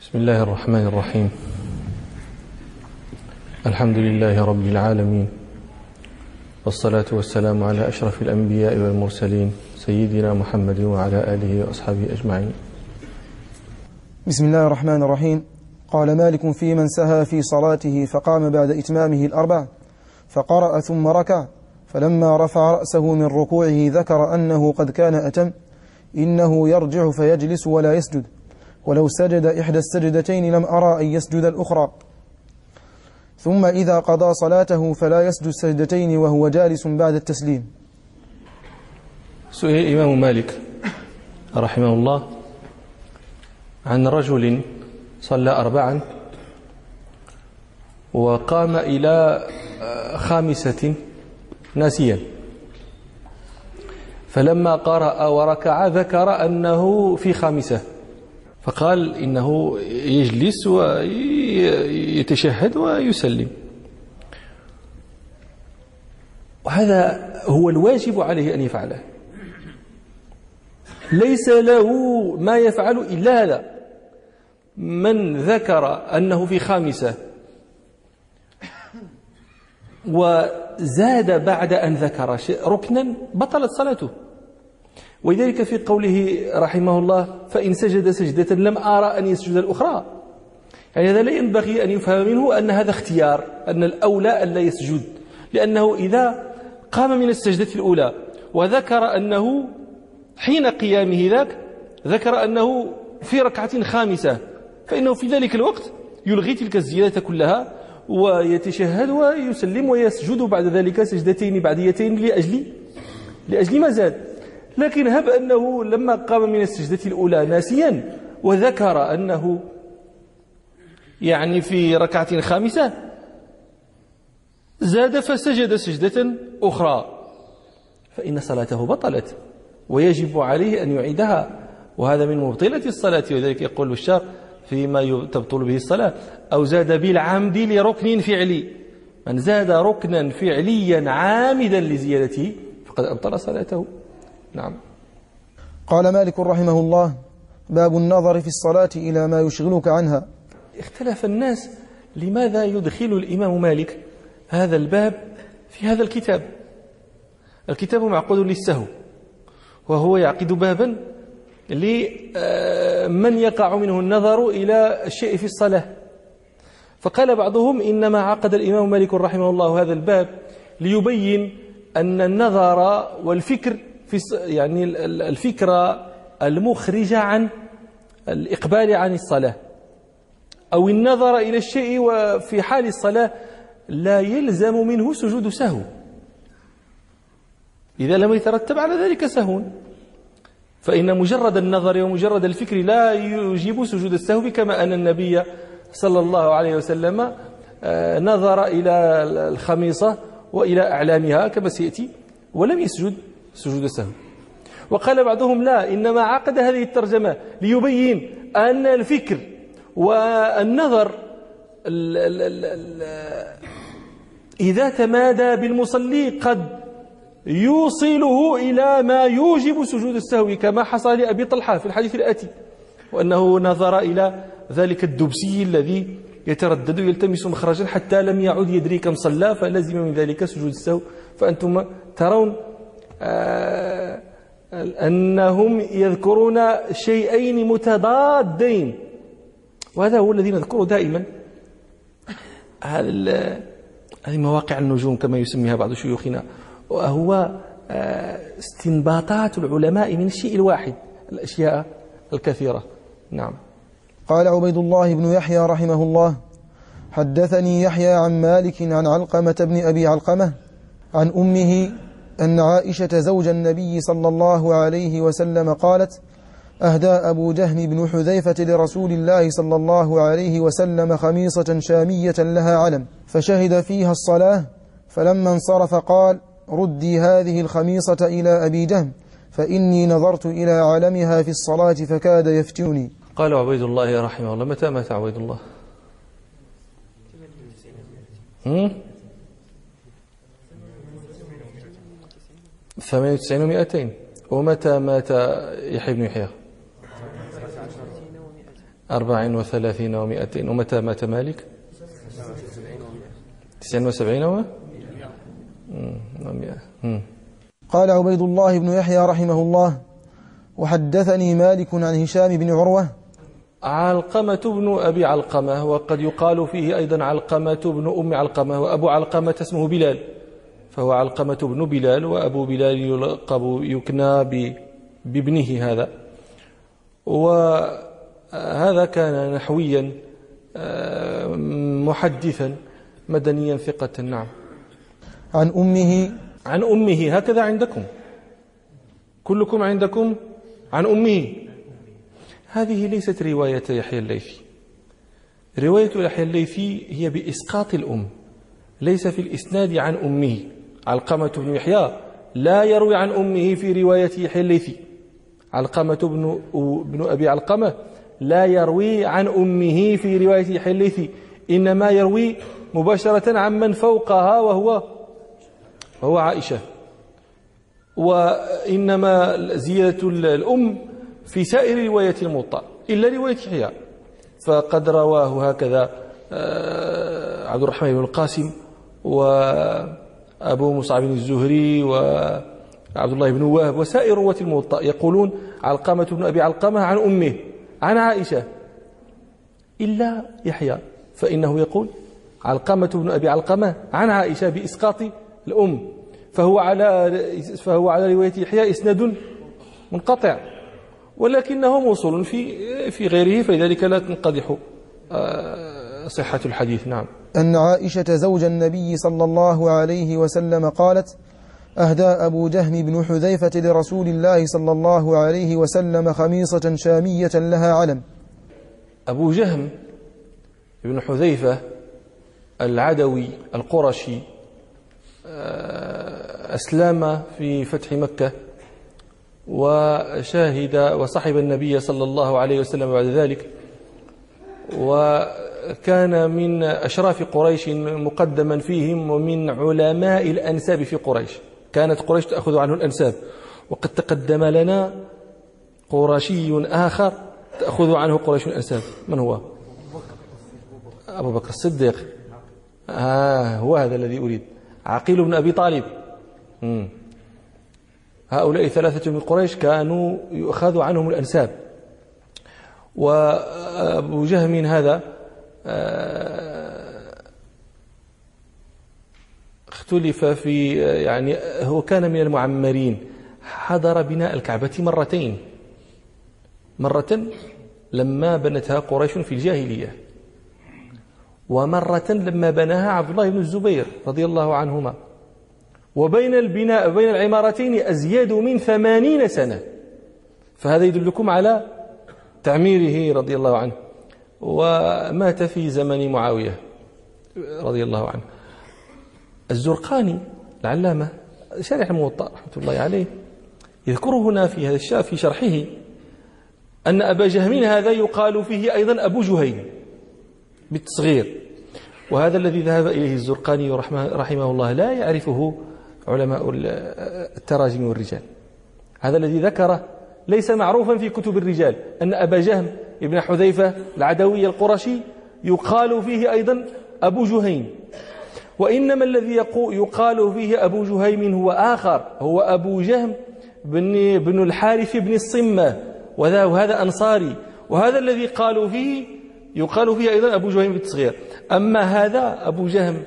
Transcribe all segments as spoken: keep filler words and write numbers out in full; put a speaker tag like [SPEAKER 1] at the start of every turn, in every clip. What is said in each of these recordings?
[SPEAKER 1] بسم الله الرحمن الرحيم. الحمد لله رب العالمين، والصلاة والسلام على أشرف الأنبياء والمرسلين سيدنا محمد وعلى آله وأصحابه أجمعين.
[SPEAKER 2] بسم الله الرحمن الرحيم. قال مالك في من سهى في صلاته فقام بعد إتمامه الأربع فقرأ ثم ركع، فلما رفع رأسه من ركوعه ذكر أنه قد كان أتم إنه يرجع فيجلس ولا يسجد، ولو سجد إحدى السجدتين لم أرى أن يسجد الأخرى، ثم إذا قضى صلاته فلا يسجد سجدتين وهو جالس بعد التسليم.
[SPEAKER 1] سئل الإمام مالك رحمه الله عن رجل صلى أربعا وقام إلى خامسة ناسيا، فلما قرأ وركع ذكر أنه في خامسة، فقال إنه يجلس ويتشهد ويسلم، وهذا هو الواجب عليه أن يفعله، ليس له ما يفعل إلا هذا. من ذكر أنه في خامسة وزاد بعد أن ذكر ركنا بطلت صلاته، ولذلك في قوله رحمه الله فإن سجد سجدة لم أرى أن يسجد الأخرى، يعني هذا لا ينبغي أن يفهم منه أن هذا اختيار، أن الأولى أن لا يسجد، لأنه إذا قام من السجدة الأولى وذكر أنه حين قيامه ذاك ذكر أنه في ركعة خامسة، فإنه في ذلك الوقت يلغي تلك الزيادة كلها ويتشهد ويسلم ويسجد بعد ذلك سجدتين بعديتين لأجل لأجل ما زاد. لكن هب أنه لما قام من السجدة الأولى ناسيا وذكر أنه يعني في ركعة خامسة زاد فسجد سجدة أخرى، فإن صلاته بطلت ويجب عليه أن يعيدها، وهذا من مبطلة الصلاة. وذلك يقول الشارع فيما تبطل به الصلاة أو زاد بالعمد لركن فعلي، من زاد ركنا فعليا عامدا لزيادته فقد أبطل صلاته. نعم.
[SPEAKER 2] قال مالك رحمه الله: باب النظر في الصلاة إلى ما يشغلك عنها.
[SPEAKER 1] اختلف الناس لماذا يدخل الإمام مالك هذا الباب في هذا الكتاب. الكتاب معقود للسهو، وهو يعقد بابا لمن يقع منه النظر إلى الشيء في الصلاة. فقال بعضهم إنما عقد الإمام مالك رحمه الله هذا الباب ليبين أن النظر والفكر في يعني الفكرة المخرجة عن الإقبال عن الصلاة أو النظر إلى الشيء وفي حال الصلاة لا يلزم منه سجود سهو إذا لم يترتب على ذلك سهو، فإن مجرد النظر ومجرد الفكر لا يجيب سجود السهو، كما أن النبي صلى الله عليه وسلم نظر إلى الخميصة وإلى أعلامها كما سيأتي ولم يسجد سجود السهو. وقال بعضهم لا، إنما عقد هذه الترجمة ليبين أن الفكر والنظر ال ال ال ال إذا تمادى بالمصلي قد يوصله إلى ما يوجب سجود السهو، كما حصل لأبي طلحة في الحديث الآتي، وأنه نظر إلى ذلك الدبسي الذي يتردد يلتمس مخرجا حتى لم يعد يدري كم صلى فلزم من ذلك سجود السهو. فأنتم ترون آه أنهم يذكرون شيئين متضادين، وهذا هو الذي نذكره دائما. هذه مواقع النجوم كما يسميها بعض شيوخنا، وهو استنباطات العلماء من الشيء الواحد الأشياء الكثيرة. نعم.
[SPEAKER 2] قال عبيد الله بن يحيى رحمه الله: حدثني يحيى عن مالك عن علقمة بن أبي علقمة عن أمه أن عائشة زوج النبي صلى الله عليه وسلم قالت: أهدى أبو جهم بن حذيفة لرسول الله صلى الله عليه وسلم خميصة شامية لها علم، فشهد فيها الصلاة، فلما انصرف قال: ردي هذه الخميصة إلى أبي جهم فإني نظرت إلى علمها في الصلاة فكاد يفتنني.
[SPEAKER 1] قال عبيد الله رحمه الله: متى مات عبيد الله؟ ثمانية وتسعين ومئتين. ومتى مات يحيى بن يحيى؟ أربع وثلاثين ومائتين. ومتى مات مالك؟ تسع وسبعين ومائة.
[SPEAKER 2] قال عبيد الله بن يحيى رحمه الله: وحدثني مالك عن هشام بن عروة.
[SPEAKER 1] علقمة بن أبي علقمة، وقد يقال فيه أيضا علقمة بن أم علقمة، وأبو علقمة اسمه بلال، فهو علقمة بن بلال، وأبو بلال يلقب يكنى بابنه هذا. وهذا كان نحويا محدثا مدنيا ثقة. نعم.
[SPEAKER 2] عن أمه
[SPEAKER 1] عن أمه هكذا عندكم كلكم عندكم عن أمه. هذه ليست رواية يحيى الليثي. رواية يحيى الليثي هي بإسقاط الأم، ليس في الإسناد عن أمه. علقمة بن يحيى لا يروي عن أمه في رواية يحيى الليثي. علقمة بن بن أبي علقمة لا يروي عن أمه في رواية يحيى الليثي، إنما يروي مباشرة عن من فوقها وهو وهو عائشة. وإنما زيادة الأم في سائر رواية الموطأ إلا رواية يحيى، فقد رواه هكذا عبد الرحمن بن القاسم وأبو مصعب الزهري وعبد الله بن وهب وسائر رواة الموطأ يقولون علقمة بن أبي علقمة عن أمه عن عائشة، إلا يحيى فإنه يقول علقمة بن أبي علقمة عن عائشة بإسقاط الأم، فهو على فهو على رواية يحيى إسناد منقطع، ولكنه موصول في في غيره، فلذلك لا تنقدح صحة الحديث. نعم.
[SPEAKER 2] أن عائشة زوج النبي صلى الله عليه وسلم قالت: أهدى أبو جهم بن حذيفة لرسول الله صلى الله عليه وسلم خميصة شامية لها علم.
[SPEAKER 1] أبو جهم بن حذيفة العدوي القرشي أسلم في فتح مكة وشاهد وصحب النبي صلى الله عليه وسلم بعد ذلك، وكان من أشراف قريش مقدما فيهم ومن علماء الأنساب في قريش، كانت قريش تأخذ عنه الأنساب. وقد تقدم لنا قرشي آخر تأخذ عنه قريش الأنساب. من هو؟ أبو بكر الصديق. آه هو هذا الذي أريد، عقيل بن أبي طالب. مم. هؤلاء ثلاثة من قريش كانوا يؤخذ عنهم الأنساب. وأبو جهم هذا اختلف في، يعني هو كان من المعمرين، حضر بناء الكعبة مرتين، مرة لما بنتها قريش في الجاهلية، ومرة لما بناها عبد الله بن الزبير رضي الله عنهما، وبين البناء بين العمارتين أزيد من ثمانين سنة، فهذا يدلكم على تعميره رضي الله عنه. ومات في زمن معاوية رضي الله عنه. الزرقاني العلامة شارح الموطأ رحمة الله عليه يذكر هنا في هذا الشاف في شرحه أن أبا جهم هذا يقال فيه أيضا أبو جهيم بالتصغير، وهذا الذي ذهب إليه الزرقاني رحمه الله لا يعرفه علماء التراجم والرجال. هذا الذي ذكره ليس معروفا في كتب الرجال، أن أبا جهم ابن حذيفة العدوي القرشي يقال فيه أيضا أبو جهيم، وإنما الذي يقال فيه أبو جهيم هو آخر، هو أبو جهم بن, بن الحارث بن الصمة، وهذا أنصاري، وهذا الذي قالوا فيه يقال فيه أيضا أبو جهيم بالتصغير. أما هذا أبو جهم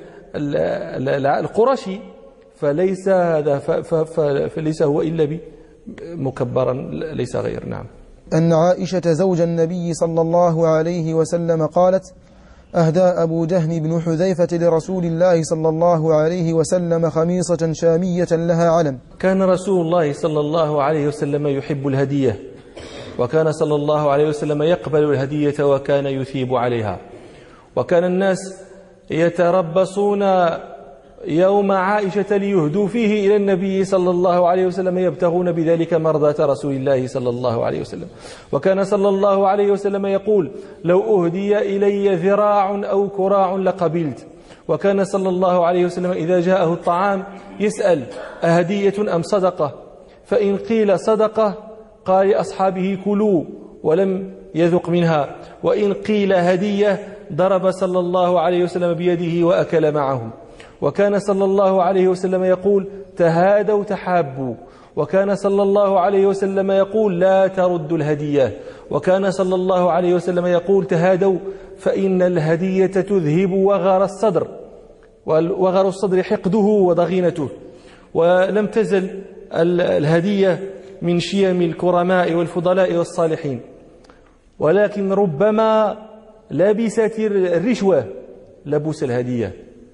[SPEAKER 1] القرشي فليس هذا فليس هو إلا مكبرا ليس غير. نعم.
[SPEAKER 2] أن عائشة زوج النبي صلى الله عليه وسلم قالت: أهدى أبو جهم بن حذيفة لرسول الله صلى الله عليه وسلم خميصة شامية لها علم.
[SPEAKER 1] كان رسول الله صلى الله عليه وسلم يحب الهدية، وكان صلى الله عليه وسلم يقبل الهدية وكان يثيب عليها، وكان الناس يتربصون يوم عائشة ليهدوا فيه إلى النبي صلى الله عليه وسلم يبتغون بذلك مرضاة رسول الله صلى الله عليه وسلم. وكان صلى الله عليه وسلم يقول: لو أهدي إلي ذراع أو كراع لقبلت. وكان صلى الله عليه وسلم إذا جاءه الطعام يسأل: أهدية أم صدقة؟ فإن قيل صدقة قال لأصحابه: كلوا، ولم يذق منها، وإن قيل هدية ضرب صلى الله عليه وسلم بيده وأكل معهم. وكان صلى الله عليه وسلم يقول تهادوا تحابوا، وكان صلى الله عليه وسلم يقول لا تردوا الهدية، وكان صلى الله عليه وسلم يقول تهادوا فإن الهدية تذهب وغر الصدر، وغر الصدر حقده وضغينته. ولم تزل الهدية من شيم الكرماء والفضلاء والصالحين، ولكن ربما لبست الرشوة لبس الهدية.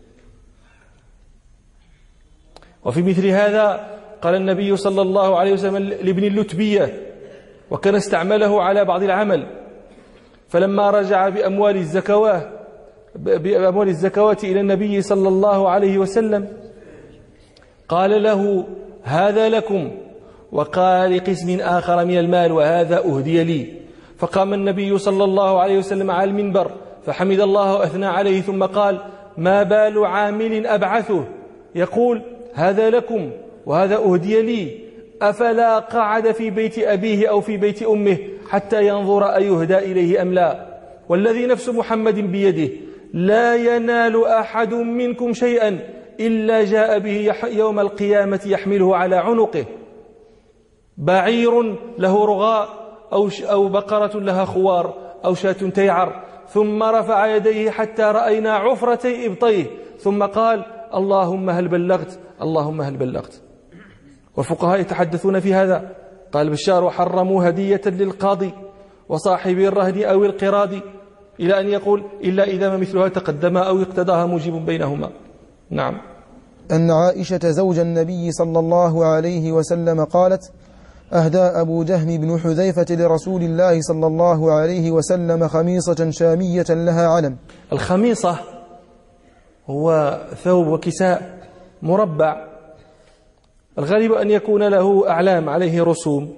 [SPEAKER 1] وفي مثل هذا قال النبي صلى الله عليه وسلم لابن اللتبية، وكان استعمله على بعض العمل، فلما رجع بأموال الزكوات بأموال الزكوات إلى النبي صلى الله عليه وسلم قال له هذا لكم، وقال لقسم آخر من المال وهذا أهدي لي. فقام النبي صلى الله عليه وسلم على المنبر فحمد الله وأثنى عليه، ثم قال ما بال عامل أبعثه يقول هذا لكم وهذا أهدي لي، أفلا قعد في بيت أبيه أو في بيت أمه حتى ينظر أيهدى إليه أم لا؟ والذي نفس محمد بيده لا ينال أحد منكم شيئا إلا جاء به يوم القيامة يحمله على عنقه، بعير له رغاء أو, أو بقرة لها خوار أو شاة تيعر، ثم رفع يديه حتى رأينا عفرتي إبطيه، ثم قال اللهم هل بلغت اللهم هل بلغت. والفقهاء يتحدثون في هذا. قال بشار حرموا هدية للقاضي وصاحب الرهن أو القراض، إلى أن يقول إلا إذا ما مثلها تقدم أو اقتضاها موجب بينهما. نعم.
[SPEAKER 2] أن عائشة زوج النبي صلى الله عليه وسلم قالت أهدى أبو جهم بن حذيفة لرسول الله صلى الله عليه وسلم خميصة شامية لها علم.
[SPEAKER 1] الخميصة هو ثوب وكساء مربع، الغالب أن يكون له أعلام عليه رسوم.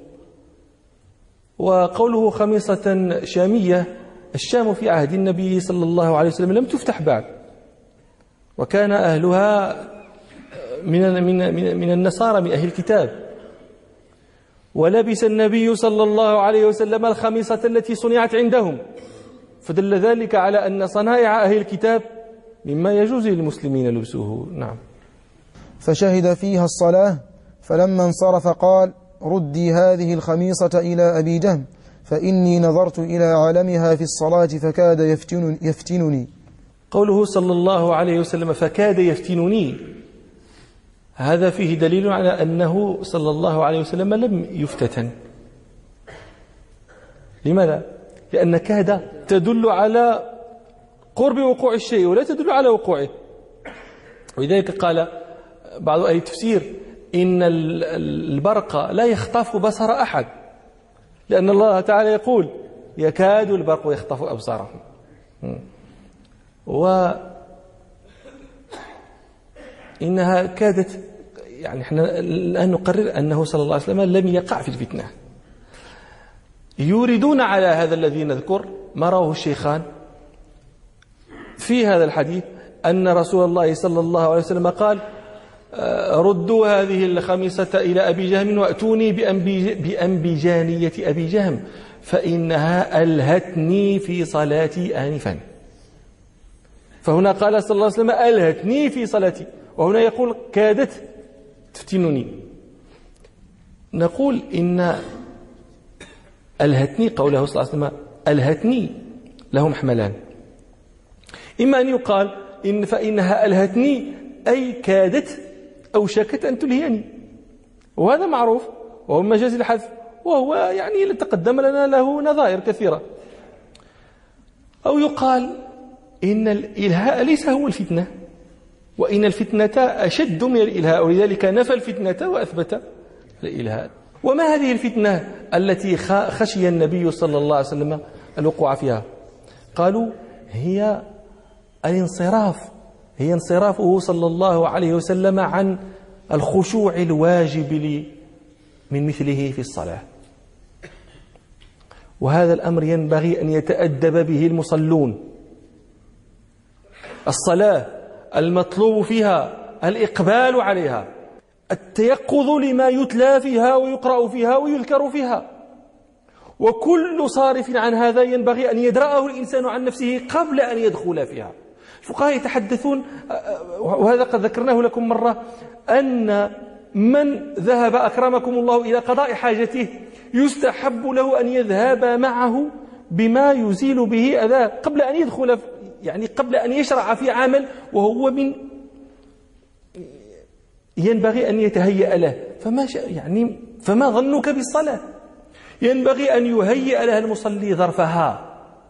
[SPEAKER 1] وقوله خميصة شامية، الشام في عهد النبي صلى الله عليه وسلم لم تفتح بعد، وكان أهلها من من من النصارى من أهل الكتاب، ولبس النبي صلى الله عليه وسلم الخميصة التي صنعت عندهم، فدل ذلك على أن صنائع أهل الكتاب مما يجوز للمسلمين لبسه. نعم.
[SPEAKER 2] فشهد فيها الصلاة، فلما انصرف قال ردي هذه الخميصة إلى أبي جهم فإني نظرت إلى علمها في الصلاة فكاد يفتن يفتنني.
[SPEAKER 1] قوله صلى الله عليه وسلم فكاد يفتنني، هذا فيه دليل على أنه صلى الله عليه وسلم لم يفتتن. لماذا؟ لأن كاد تدل على قرب وقوع الشيء ولا تدل على وقوعه. ولذلك قال بعض أهل التفسير إن البرق لا يخطف بصر أحد، لأن الله تعالى يقول يكاد البرق يخطف أبصارهم. وإنها كادت، يعني احنا الآن نقرر أنه صلى الله عليه وسلم لم يقع في الفتنة. يوردون على هذا الذي نذكر ما رواه الشيخان في هذا الحديث أن رسول الله صلى الله عليه وسلم قال ردوا هذه الخميصة إلى أبي جهم وأتوني بأنبجانية أبي جهم فإنها ألهتني في صلاتي آنفا. فهنا قال صلى الله عليه وسلم ألهتني في صلاتي، وهنا يقول كادت تفتنني. نقول إن ألهتني قوله صلى الله عليه وسلم ألهتني له محملان، إما أن يقال إن فإنها ألهتني أي كادت أو شكت أن تلهيني، وهذا معروف وهو مجاز الحذف، وهو يعني تقدم لنا له نظائر كثيرة. أو يقال إن الإلهاء ليس هو الفتنة، وإن الفتنة أشد من الإلهاء، ولذلك نفى الفتنة وأثبت الإلهاء. وما هذه الفتنة التي خشي النبي صلى الله عليه وسلم الوقوع فيها؟ قالوا هي الانصراف هي انصرافه صلى الله عليه وسلم عن الخشوع الواجب من مثله في الصلاة. وهذا الأمر ينبغي أن يتأدب به المصلون. الصلاة المطلوب فيها الإقبال عليها، التيقظ لما يتلى فيها ويقرأ فيها ويذكر فيها، وكل صارف عن هذا ينبغي أن يدرأه الإنسان عن نفسه قبل أن يدخل فيها. الفقهاء يتحدثون، وهذا قد ذكرناه لكم مرة، أن من ذهب أكرمكم الله إلى قضاء حاجته يستحب له أن يذهب معه بما يزيل به أذاه قبل أن يدخل، يعني قبل أن يشرع في عمل وهو من ينبغي أن يتهيأ له. فما يعني فما ظنك بالصلاة؟ ينبغي أن يهيئ لها المصلي ظرفها.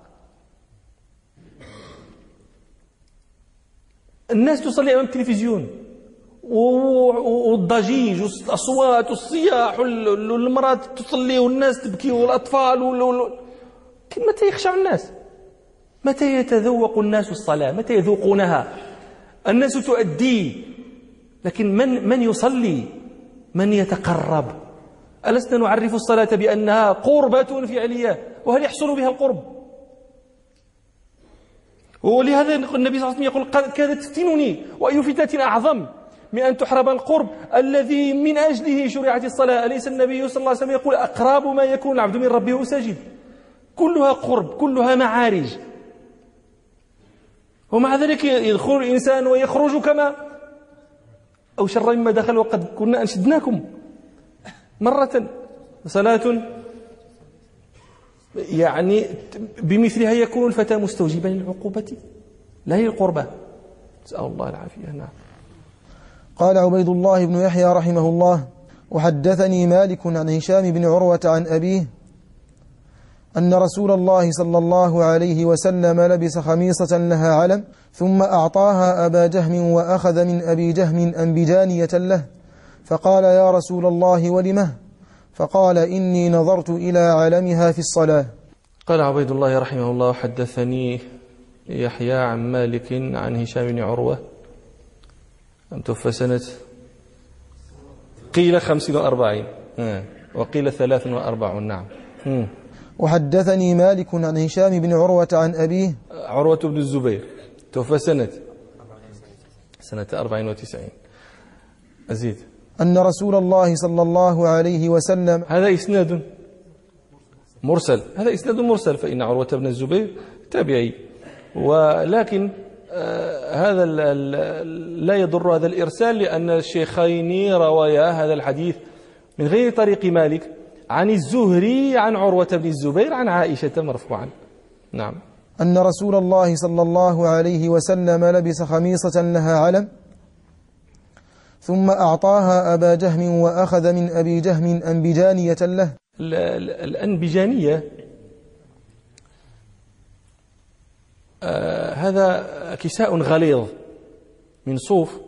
[SPEAKER 1] الناس تصلي أمام التلفزيون والضجيج والأصوات والصياح والمرأة تصلي والناس تبكي والأطفال متى يخشع الناس؟ متى يتذوق الناس الصلاة؟ متى يذوقونها؟ الناس تؤدي، لكن من من يصلي؟ من يتقرب؟ ألسنا نعرف الصلاة بأنها قربة فعلية؟ وهل يحصل بها القرب؟ ولهذا النبي صلى الله عليه وسلم يقول كادت تفتنني، وأي فتنة أعظم من أن تحرم القرب الذي من أجله شرعت الصلاة. أليس النبي صلى الله عليه وسلم يقول أقرب ما يكون العبد من ربه ساجد؟ كلها قرب، كلها معارج، ومع ذلك يدخل الإنسان ويخرج كما أو شر مما دخل. وقد كنا أنشدناكم مرة صلاة يعني بمثلها يكون الفتى مستوجبا للعقوبة لا للقربة. نسأل الله العافية. نعم.
[SPEAKER 2] قال عبيد الله بن يحيى رحمه الله: وحدثني مالك عن هشام بن عروة عن أبيه أن رسول الله صلى الله عليه وسلم لبس خميصة لها علم ثم أعطاها أبا جهم وأخذ من أبي جهم أنبجانية له فقال: يا رسول الله ولمه؟ فقال: إني نظرت إلى علمها في الصلاة.
[SPEAKER 1] قال عبيد الله رحمه الله: حدثني يحيى عن مالك عن هشام بن عروة أن توفى سنة قيل خمس وأربعين وقيل ثلاث وأربعون. نعم.
[SPEAKER 2] وحدثني مالك عن هشام بن عروة عن أبيه
[SPEAKER 1] عروة بن الزبير توفى سنة سنة أربعين وتسعين. أزيد.
[SPEAKER 2] أن رسول الله صلى الله عليه وسلم.
[SPEAKER 1] هذا إسناد مرسل، هذا إسناد مرسل، فإن عروة بن الزبير تابعي، ولكن آه هذا ال ال لا يضر هذا الإرسال، لأن الشيخين روايا هذا الحديث من غير طريق مالك عن الزهري عن عروة بن الزبير عن عائشة مرفوعا. نعم.
[SPEAKER 2] أن رسول الله صلى الله عليه وسلم لبس خميصة لها علم ثم أعطاها أبا جهم وأخذ من أبي جهم أنبجانية له.
[SPEAKER 1] الأنبجانية آه هذا كساء غليظ من صوف،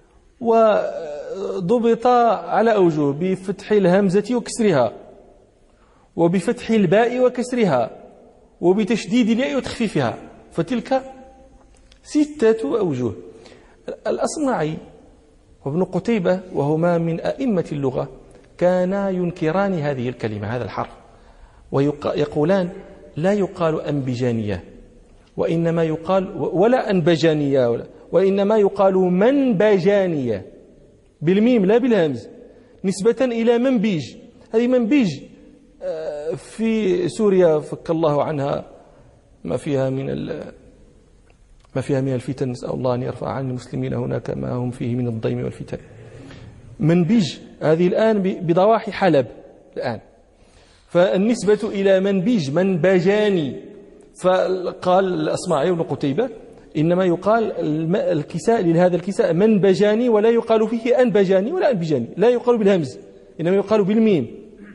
[SPEAKER 1] وضبط على أوجه بفتح الهمزة وكسرها، وبفتح الباء وكسرها، وبتشديد الياء وتخفيفها، فتلك ستة أوجه. الأصمعي وابن قتيبة وهما من أئمة اللغة كانا ينكران هذه الكلمة، هذا الحرف، ويقولان لا يقال أنبجانية وإنما يقال ولا أنبجانية ولا وإنما يقال منبجانية بالميم لا بالهمز، نسبة إلى منبيج. هذه منبيج في سوريا فك الله عنها ما فيها من ما فيها من الفتن، نسأل الله أن يرفع عن المسلمين هناك ما هم فيه من الضيم والفتن. منبيج هذه الآن بضواحي حلب الآن، فالنسبة إلى منبيج منبجاني. فقال الأصمعي بن قتيبة إنما يقال الكساء لهذا الكساء منبجاني، ولا يقال فيه أنبجاني ولا أنبجاني، لا يقال بالهمز إنما يقال بالميم.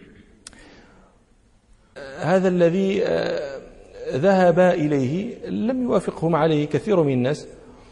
[SPEAKER 1] هذا الذي ذهب إليه لم يوافقهم عليه كثير من الناس،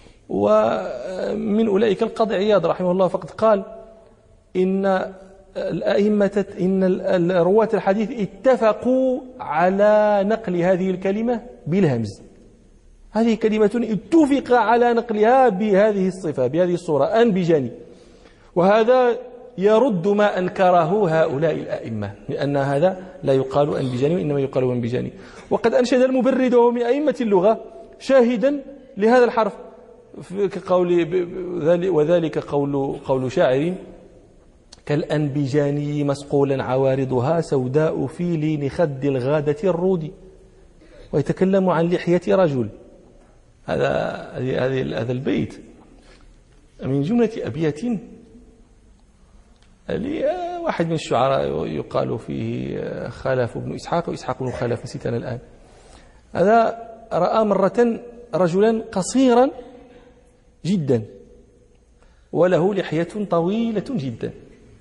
[SPEAKER 1] ومن أولئك القاضي عياض رحمه الله، فقد قال إن الأئمة إن رواة الحديث اتفقوا على نقل هذه الكلمة بالهمز. هذه كلمة اتفق على نقلها بهذه الصفة بهذه الصورة أنبجاني، وهذا يرد ما أنكره هؤلاء الأئمة، لأن هذا لا يقال أنبجاني وإنما يقال أنبجاني. وقد أنشد المبرد وهو من أئمة اللغة شاهدا لهذا الحرف كقول وذلك قول قول شاعر: كالأنبجاني مسقولا عوارضها سوداء في لين خد الغادة الرود. ويتكلم عن لحية رجل. هذا هذا البيت من جملة أبيات واحد من الشعراء يقال فيه خلف بن إسحاق وإسحاق بن خلف، نسيت أنا الآن. هذا رأى مرة رجلا قصيرا جدا وله لحية طويلة جدا،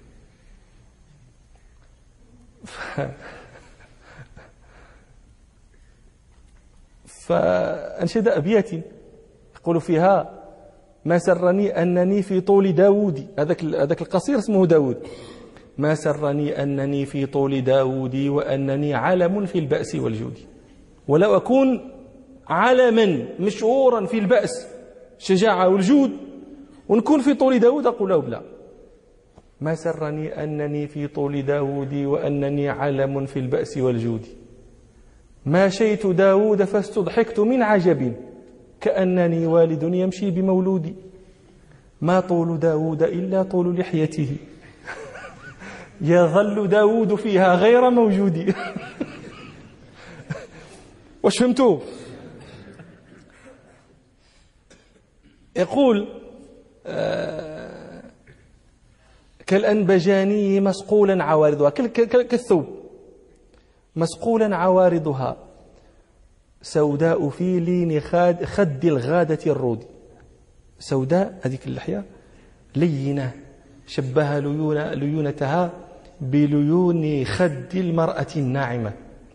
[SPEAKER 1] فأنشد أبيات يقول فيها: ما سرني أنني في طول داود، هذاك هذاك القصير اسمه داود، ما سرني أنني في طول داود وأنني علم في البأس والجود. ولو أكون علما مشهورا في البأس الشجاعة والجود ونكون في طول داود أقول له بلا. ما سرني أنني في طول داود وأنني علم في البأس والجود. ما شيت داود فاستضحكت من عجب كأنني والد يمشي بمولودي. ما طول داود إلا طول لحيته يظل داود فيها غير موجود. واش فهمتوا؟ يقول آه كالأنبجاني مسقولا عوارضها، كالثوب مسقولا عوارضها سوداء في لين خد الغادة الرود. سوداء هذيك اللحية لينة، شبه ليون ليونتها بليون خد المرأة الناعمة.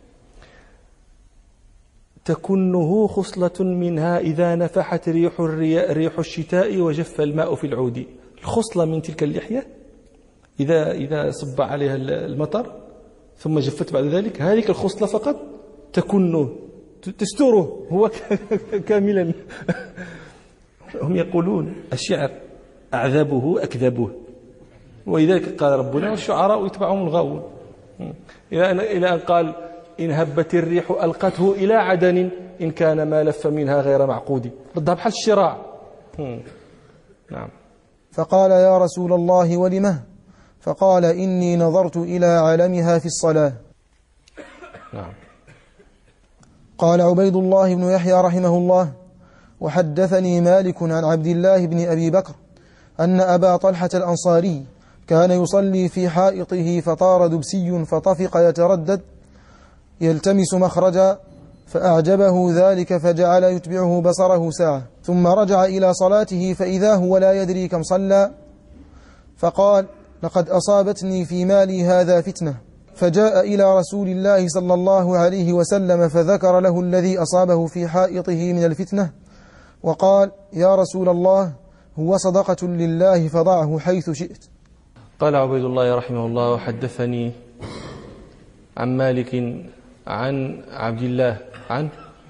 [SPEAKER 1] تكنه خصلة منها إذا نفحت ريح ريح الشتاء وجف الماء في العود. الخصلة من تلك اللحية إذا إذا صب عليها المطر ثم جفت بعد ذلك، هذه الخصلة فقط تكنه تستره هو كاملا. هم يقولون الشعر أعذبه أكذبه، ولذلك قال ربنا: والشعراء يتبعهم الغاوون. إلى أن قال: إن هبت الريح ألقته إلى عدن إن كان ما لف منها غير معقود. ردها بحال الشراع. نعم.
[SPEAKER 2] فقال: يا رسول الله ولمه؟ فقال: إني نظرت إلى علمها في الصلاة.
[SPEAKER 1] نعم.
[SPEAKER 2] قال عبيد الله بن يحيى رحمه الله: وحدثني مالك عن عبد الله بن أبي بكر أن أبا طلحة الأنصاري كان يصلي في حائطه فطار دبسي فطفق يتردد يلتمس مخرجا فأعجبه ذلك فجعل يتبعه بصره ساعة، ثم رجع إلى صلاته فإذا هو لا يدري كم صلى، فقال: لقد أصابتني في مالي هذا فتنة. فجاء إلى رسول الله صلى الله عليه وسلم فذكر له الذي أصابه في حائطه من الفتنة، وقال: يا رسول الله، هو صدقة لله فضعه حيث شئت.
[SPEAKER 1] قال عبيد الله رحمه الله: وحدثني عن مالك عن عبد الله عن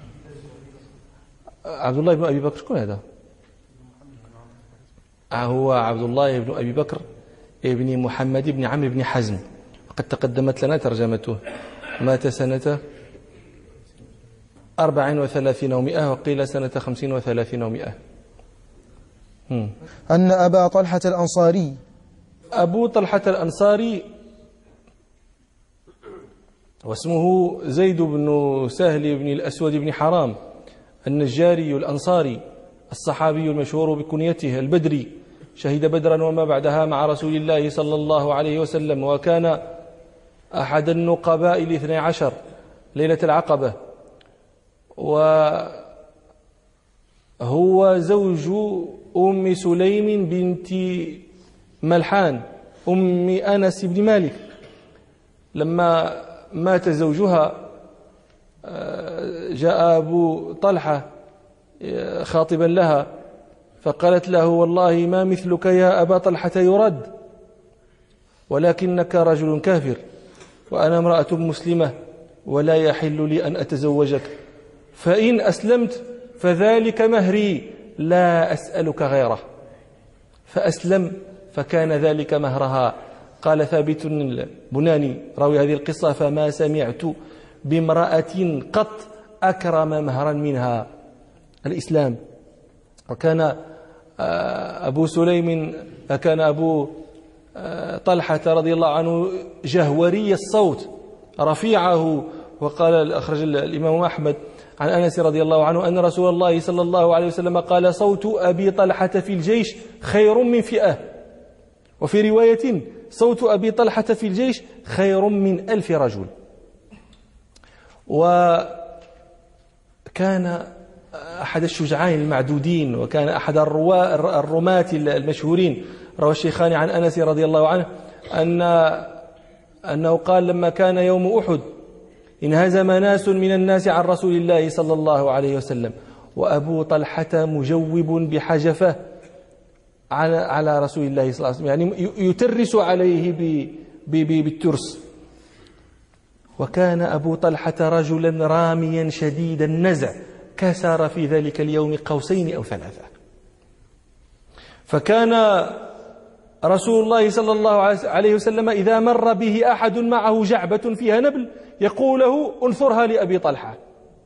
[SPEAKER 1] عبد الله بن أبي بكر. شكون هذا؟ هو عبد الله بن أبي بكر ابن محمد بن عمرو بن حزم، قد تقدمت لنا ترجمته. مات سنة أربع وثلاثين ومئة وقيل سنة خمسين وثلاثين ومئة.
[SPEAKER 2] أن أبا طلحة الأنصاري
[SPEAKER 1] أبو طلحة الأنصاري واسمه زيد بن سهل بن الأسود بن حرام النجاري الأنصاري الصحابي المشهور بكنيته البدري، شهد بدرا وما بعدها مع رسول الله صلى الله عليه وسلم، وكان أحد النقباء الاثني عشر ليلة العقبة، وهو زوج أم سليم بنت ملحان أم أنس بن مالك. لما مات زوجها جاء أبو طلحة خاطبا لها فقالت له: والله ما مثلك يا أبا طلحة يرد، ولكنك رجل كافر وأنا امرأة مسلمة ولا يحل لي أن أتزوجك، فإن أسلمت فذلك مهري لا أسألك غيره. فأسلم فكان ذلك مهرها. قال ثابت البناني راوي هذه القصة: فما سمعت بامرأة قط أكرم مهرا منها الإسلام. وكان أبو سليم كان أبو طلحة رضي الله عنه جهوري الصوت رفيعه، وقال أخرج الإمام أحمد عن أنس رضي الله عنه أن رسول الله صلى الله عليه وسلم قال: صوت أبي طلحة في الجيش خير من فئة، وفي رواية: صوت أبي طلحة في الجيش خير من ألف رجل. وكان أحد الشجعان المعدودين، وكان أحد الرماة المشهورين. روى الشيخان عن أنس رضي الله عنه أن أنه قال: لما كان يوم أحد انهزم ناس من الناس عن رسول الله صلى الله عليه وسلم، وأبو طلحة مجوب بحجفه على على رسول الله صلى الله عليه وسلم، يعني يترس عليه بالترس. وكان أبو طلحة رجلا راميا شديد النزع، كسر في ذلك اليوم قوسين أو ثلاثة. فكان رسول الله صلى الله عليه وسلم إذا مر به أحد معه جعبة فيها نبل يقول له: انثرها لأبي طلحة.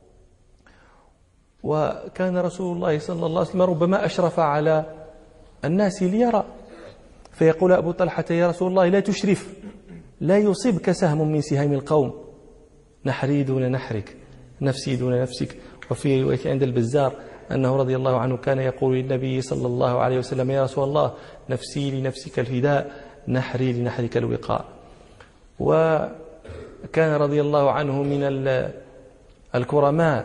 [SPEAKER 1] وكان رسول الله صلى الله عليه وسلم ربما أشرف على الناس ليرى، فيقول أبو طلحة: يا رسول الله لا تشرف، لا يصيبك سهم من سهام القوم، نحري دون نحرك، نفسي دون نفسك. وفي رواية عند البزار أنه رضي الله عنه كان يقول للنبي صلى الله عليه وسلم: يا رسول الله نفسي لنفسك الفداء، نحري لنحرك الوقاء. وكان رضي الله عنه من الكرماء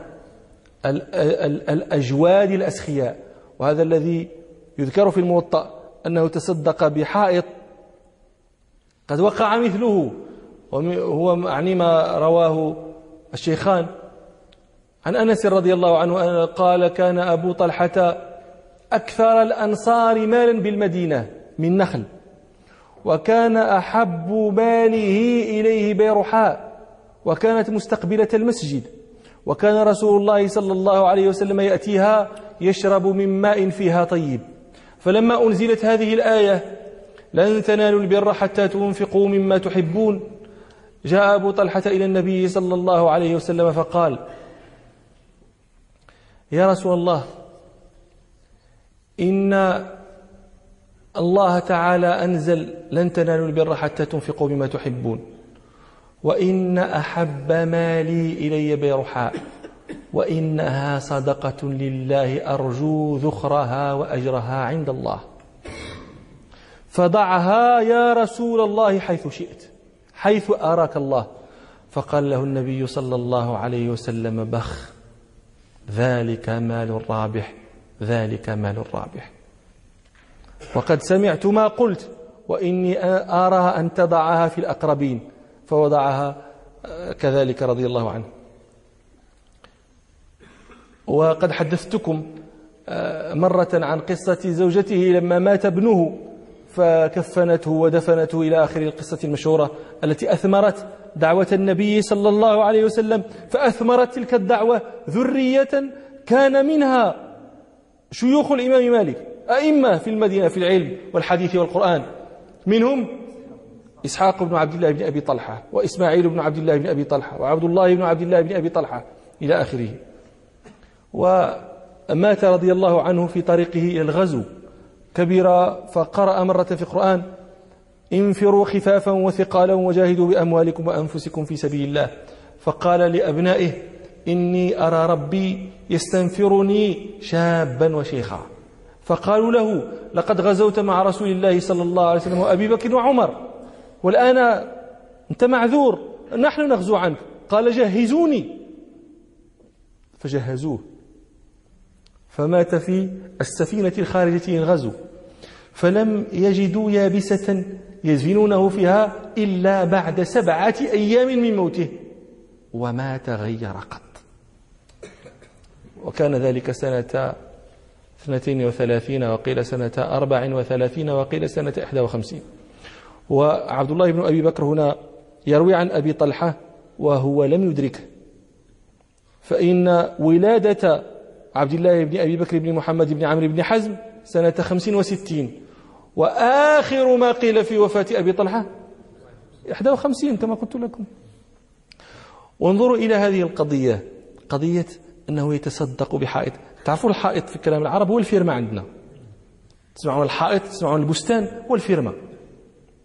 [SPEAKER 1] الأجواد الأسخياء، وهذا الذي يذكر في الموطأ أنه تصدق بحائط قد وقع مثله، وهو يعني ما رواه الشيخان عن أنس رضي الله عنه قال: كان أبو طلحة أكثر الأنصار مالا بالمدينة من نخل، وكان أحب ماله إليه بيرحاء، وكانت مستقبلة المسجد، وكان رسول الله صلى الله عليه وسلم يأتيها يشرب من ماء فيها طيب. فلما أنزلت هذه الآية: لن تنالوا البر حتى تنفقوا مما تحبون، جاء أبو طلحة إلى النبي صلى الله عليه وسلم فقال: يا رسول الله، إن الله تعالى أنزل: لن تنالوا البر حتى تنفقوا مما تحبون، وإن أحب مالي إلي بيرحاء، وإنها صدقة لله أرجو ذخرها وأجرها عند الله، فضعها يا رسول الله حيث شئت، حيث أراك الله. فقال له النبي صلى الله عليه وسلم: بخ، ذلك مال رابح، ذلك مال رابح. وقد سمعت ما قلت، وإني أرى أن تضعها في الأقربين. فوضعها كذلك رضي الله عنه. وقد حدثتكم مرة عن قصة زوجته لما مات ابنه فكفنته ودفنته إلى آخر القصة المشهورة التي أثمرت دعوة النبي صلى الله عليه وسلم، فأثمرت تلك الدعوة ذرية كان منها شيوخ الإمام مالك، أئمة في المدينة في العلم والحديث والقرآن، منهم إسحاق بن عبد الله بن أبي طلحة، وإسماعيل بن عبد الله بن أبي طلحة، وعبد الله بن عبد الله بن أبي طلحة إلى آخره. ومات رضي الله عنه في طريقه إلى الغزو كبيرا، فقرأ مرة في القرآن: انفروا خفافا وثقالا وجاهدوا بأموالكم وأنفسكم في سبيل الله. فقال لأبنائه: إني أرى ربي يستنفرني شابا وشيخا. فقالوا له: لقد غزوت مع رسول الله صلى الله عليه وسلم وأبي بكر وعمر، والآن أنت معذور، نحن نغزو عنك. قال: جهزوني. فجهزوه، فمات في السفينة الخارجة للغزو، فلم يجدوا يابسة يزفنونه فيها إلا بعد سبعة أيام من موته، وما تغير قط. وكان ذلك سنة اثنتين وثلاثين، وقيل سنة أربع وثلاثين، وقيل سنة إحدى وخمسين. وعبد الله بن أبي بكر هنا يروي عن أبي طلحة وهو لم يدركه، فإن ولادة عبد الله بن أبي بكر بن محمد بن عمرو بن حزم سنة خمسين وستين، وآخر ما قيل في وفاة أبي طلحة إحدى وخمسين كما قلت لكم. وانظروا إلى هذه القضية، قضية أنه يتصدق بحائط. تعرفوا الحائط في كلام العرب هو الفيرما عندنا، تسمعون الحائط، تسمعون البستان، هو الفيرما.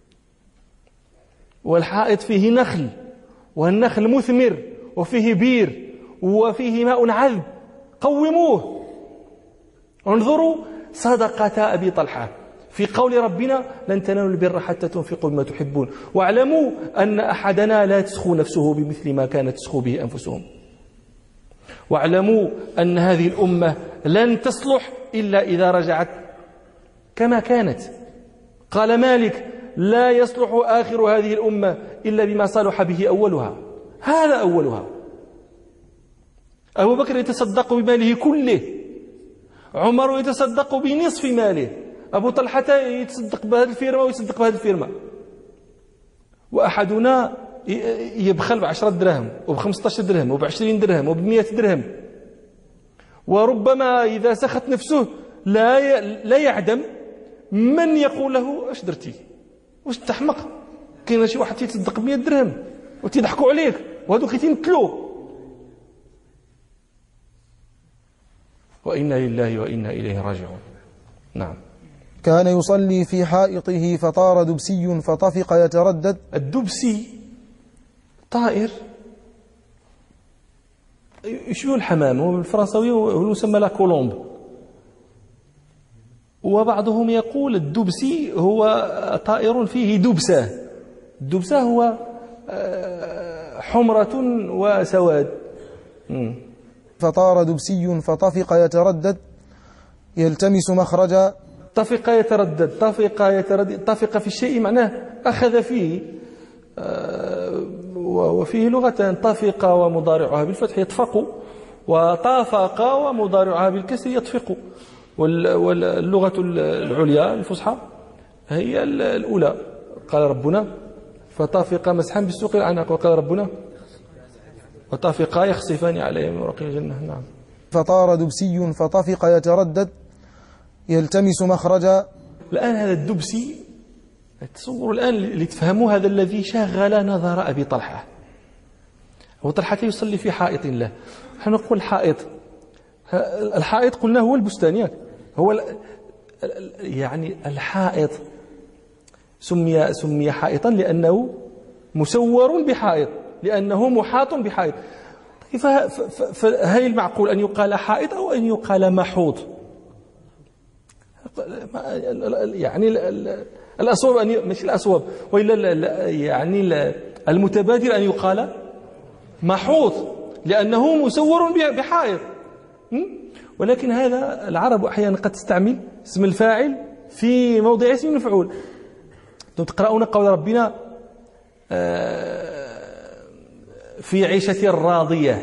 [SPEAKER 1] والحائط فيه نخل، والنخل مثمر وفيه بير وفيه ماء عذب، قوموه. انظروا صدقة أبي طلحة في قول ربنا لن تنالوا البر حتى تنفقوا مما تحبون، واعلموا أن أحدنا لا تسخو نفسه بمثل ما كانت تسخو به أنفسهم، واعلموا أن هذه الأمة لن تصلح إلا إذا رجعت كما كانت. قال مالك لا يصلح آخر هذه الأمة إلا بما صلح به أولها. هذا أولها. أبو بكر يتصدق بماله كله، عمر يتصدق بنصف ماله، أبو طلحة يتصدق بهذه الفيرمة ويتصدق بهذه الفيرمة، وأحدنا يبخل بعشرة دراهم وبخمسة عشر درهم وبعشرين درهم وبمئة درهم، وربما إذا سخت نفسه لا لا يعدم من يقول له اش درتي، واش تحمق، كاين شي واحد يتصدق بمئة درهم وتضحكوا عليك وهذوك يتمثلوا. وإنا لله وإنا إليه راجعون. نعم.
[SPEAKER 2] كان يصلي في حائطه فطار دبسي فطفق يتردد.
[SPEAKER 1] الدبسي طائر يشبه الحمام، وبالفرنساوي هو يسمى لا كولومب، وبعضهم يقول الدبسي هو طائر فيه دبسة. الدبسة هو حمرة وسواد.
[SPEAKER 2] فطار دبسي فطفق يتردد يلتمس مخرجا.
[SPEAKER 1] طفق يتردد، طفق يتردد، طفق في الشيء معناه أخذ فيه، وفيه لغتان، طفق ومضارعها بالفتح يطفق، وطافق ومضارعها بالكسر يطفق. واللغة العليا الفصحى هي الأولى. قال ربنا فطافق مسحا بالسوق العناق، وقال ربنا وطافقا يخصفان عليهم من ورق الجنة. نعم.
[SPEAKER 2] فطار دبسي فطفق يتردد يلتمس مخرجا.
[SPEAKER 1] الآن هذا الدبسي، تصوروا الآن لتفهموا هذا الذي شغل نظر أبي طلحة. أبو طلحة يصلي في حائط له. نحن نقول الحائط، الحائط قلنا هو البستان، هو يعني الحائط سمي سمي حائطا لأنه مسور بحائط، لأنه محاط بحائط. فهل المعقول أن يقال حائط أو أن يقال محوط؟ يعني الأصوب أن ي... مش الأصوب وإلا يعني المتبادر أن يقال محوط لأنه مسور بحائط. ولكن هذا العرب أحيانا قد تستعمل اسم الفاعل في موضع اسم المفعول. تقرؤون قول ربنا في عيشة راضية.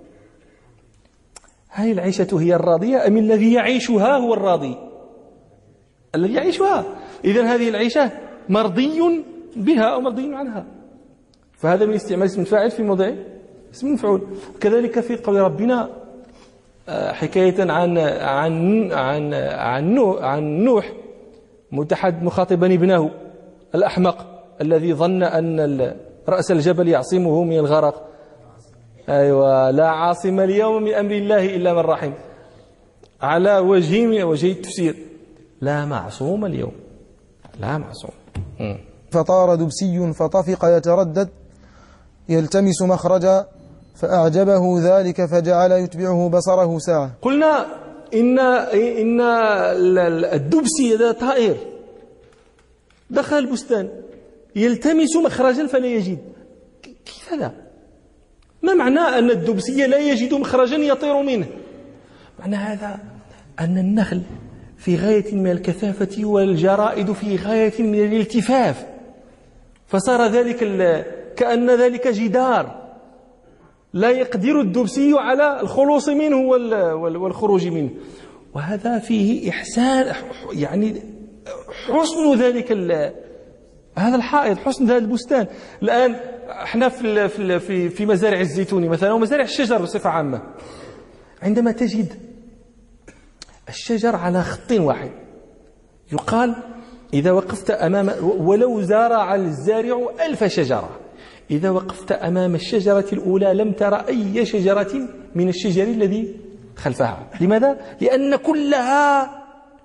[SPEAKER 1] هل العيشة هي الراضية أم الذي يعيشها هو الراضي؟ الذي يعيشها. إذن هذه العيشة مرضي بها أو مرضي عنها، فهذا من استعمال اسم الفاعل في موضع اسم المفعول. كذلك في قول ربنا حكاية عن عن عن عن نوح, عن نوح متحد مخاطبا ابنه الأحمق الذي ظن أن رأس الجبل يعصمه من الغرق. أيوة، لا عاصم اليوم من أمر الله إلا من رحم، على وجه من وجه التفسير، لا معصوم اليوم، لا معصوم.
[SPEAKER 2] فطار دبسي فطفق يتردد يلتمس مخرجا فأعجبه ذلك فجعل يتبعه بصره ساعة.
[SPEAKER 1] قلنا إن إن الدبسي هذا طائر دخل البستان يلتمس مخرجا فلا يجد. كيف هذا؟ ما معنى أن الدبسي لا يجد مخرجا يطير منه؟ معنى هذا أن النخل في غاية من الكثافة والجرائد في غاية من الالتفاف، فصار ذلك كأن ذلك جدار لا يقدر الدبسي على الخلوص منه والخروج منه. وهذا فيه إحسان، يعني حسن ذلك هذا الحائط، حسن هذا البستان. الآن احنا في في في مزارع الزيتون مثلا ومزارع الشجر بصفة عامة، عندما تجد الشجر على خط واحد يقال إذا وقفت أمام، ولو زرع الزارع ألف شجرة، إذا وقفت أمام الشجرة الأولى لم ترى أي شجرة من الشجر الذي خلفها. لماذا؟ لأن كلها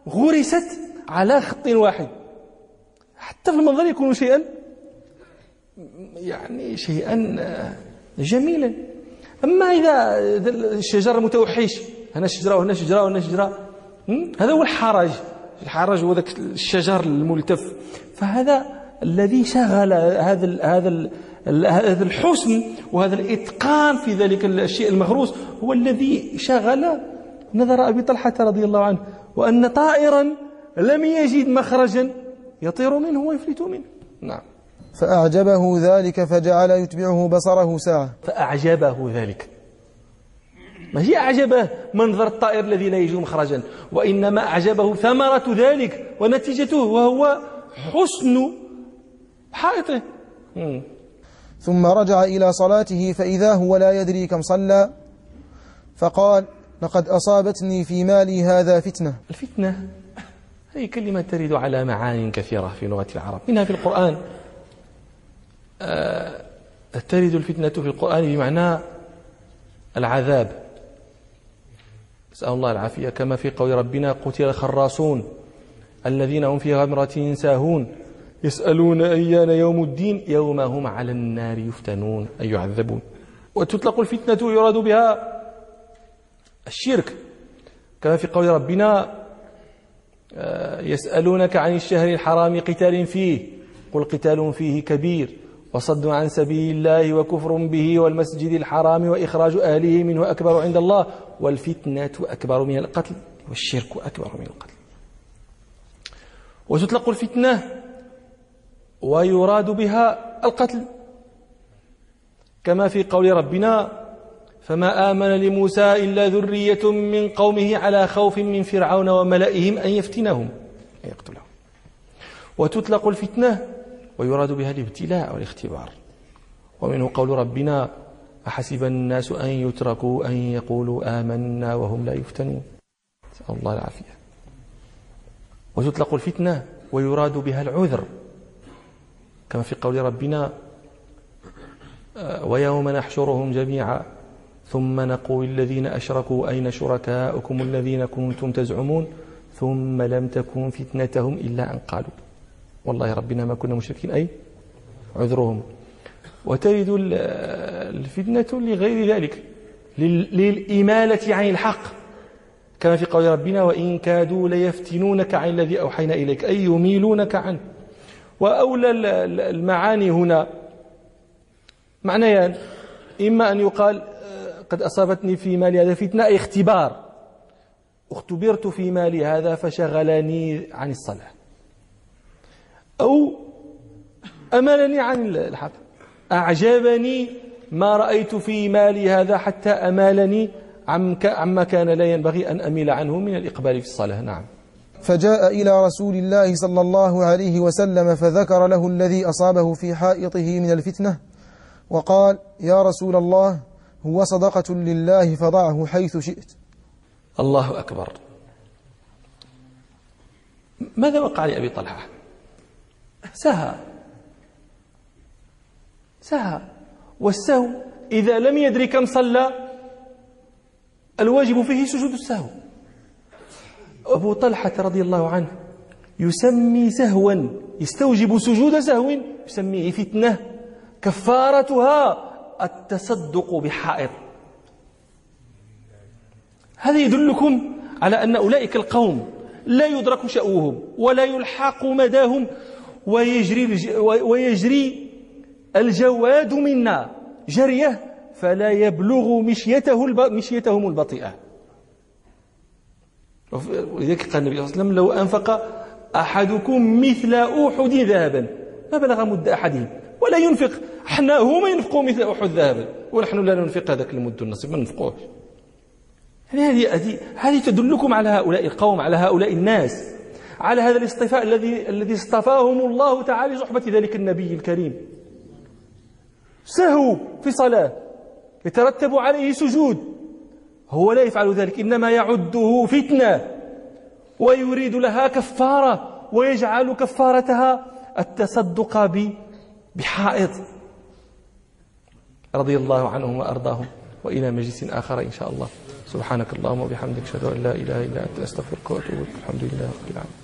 [SPEAKER 1] غرست على خط واحد، حتى في المنظر يكون شيئا يعني شيئا جميلا. أما إذا الشجر متوحش، هنا شجرة وهنا شجرة وهنا شجرة، هذا هو الحرج. الحرج هو ذاك الشجر الملتف. فهذا الذي شغل هذا هذا هذا الحسن وهذا الإتقان في ذلك الشيء المغروس هو الذي شغل نظر أبي طلحة رضي الله عنه، وأن طائرا لم يجد مخرجا يطير منه ويفلت منه. نعم.
[SPEAKER 2] فأعجبه ذلك فجعل يتبعه بصره ساعة.
[SPEAKER 1] فأعجبه ذلك، ما هي أعجبه منظر الطائر الذي لا يجد مخرجا، وإنما أعجبه ثمرة ذلك ونتيجته، وهو حسن حائطه.
[SPEAKER 2] ثم رجع إلى صلاته فإذا هو لا يدري كم صلى، فقال: لقد أصابتني في مالي هذا فتنة.
[SPEAKER 1] الفتنة هذه كلمة ترد على معان كثيرة في لغة العرب، منها في القرآن آه ترد الفتنة في القرآن بمعنى العذاب، نسأل الله العافية، كما في قول ربنا: قتل الخراصون الذين هم في غمرة ساهون يسألون أيان يوم الدين يوم هم على النار يفتنون أي يعذبون. وتطلق الفتنة يراد بها الشرك، كما في قول ربنا: يسألونك عن الشهر الحرام قتال فيه قل قتال فيه كبير وصد عن سبيل الله وكفر به والمسجد الحرام وإخراج أهله منه أكبر عند الله والفتنة أكبر من القتل والشرك أكبر من القتل. وتطلق الفتنة ويراد بها القتل، كما في قول ربنا: فما آمن لموسى إلا ذرية من قومه على خوف من فرعون وملئهم أن يفتنهم أن يقتلهم. وتطلق الفتنة ويراد بها الابتلاء والاختبار، ومنه قول ربنا: أحسب الناس أن يتركوا أن يقولوا آمنا وهم لا يفتنون، نسأل الله العافية. وتطلق الفتنة ويراد بها العذر، كما في قول ربنا: ويوم نحشرهم جميعا ثم نقول الذين أشركوا أين شركاؤكم الذين كنتم تزعمون ثم لم تكن فتنتهم إلا أن قالوا والله ربنا ما كنا مشركين، أي عذرهم. وترد الفتنة لغير ذلك، للإمالة عن الحق، كما في قول ربنا: وإن كادوا ليفتنونك عن الذي أوحينا إليك، أي يميلونك عنه. وأولى المعاني هنا معنيان: إما أن يقال قد أصابتني في مالي هذا فتنة، أي اختبار، اختبرت في مالي هذا فشغلني عن الصلاة، أو أملني عن الحق، أعجبني ما رأيت في مالي هذا حتى أمالني عما كان لا ينبغي أن أميل عنه من الإقبال في الصلاة. نعم.
[SPEAKER 2] فجاء إلى رسول الله صلى الله عليه وسلم فذكر له الذي أصابه في حائطه من الفتنة، وقال: يا رسول الله، هو صدقة لله فضعه حيث شئت.
[SPEAKER 1] الله أكبر. ماذا وقع لأبي طلحة؟ سهى سهى والسهو إذا لم يدري كم صلى الواجب فيه سجود السهو. أبو طلحة رضي الله عنه يسمي سهوا يستوجب سجود سهو يسميه فتنة كفارتها التصدق بحائط. هذا يدلكم على أن أولئك القوم لا يدرك شأوهم ولا يلحق مداهم، ويجري, ويجري الجواد منا جريه فلا يبلغ مشيته مشيتهم البطيئة. ولذلك قال النبي صلى الله عليه وسلم: لو أنفق أحدكم مثل أحد ذهبا ما بلغ مد أحدهم ولا ينفق. احنا هما ينفقوا مثل أحد ذهبا ونحن لا ننفق هذاك المد النصيب، ما ننفقوش. هذه هذه هذه تدلكم على هؤلاء القوم، على هؤلاء الناس، على هذا الاصطفاء الذي الذي اصطفاهم الله تعالى لصحبة ذلك النبي الكريم. سهو في صلاة يترتب عليه سجود، هو لا يفعل ذلك، إنما يعده فتنة ويريد لها كفارة، ويجعل كفارتها التصدق بحائط. رضي الله عنهم وأرضاهم، وإلى مجلس آخر إن شاء الله. سبحانك اللهم وبحمدك، أشهد أن لا إله إلا أنت، أستغفرك وأتوب إليك. الحمد لله رب العالمين.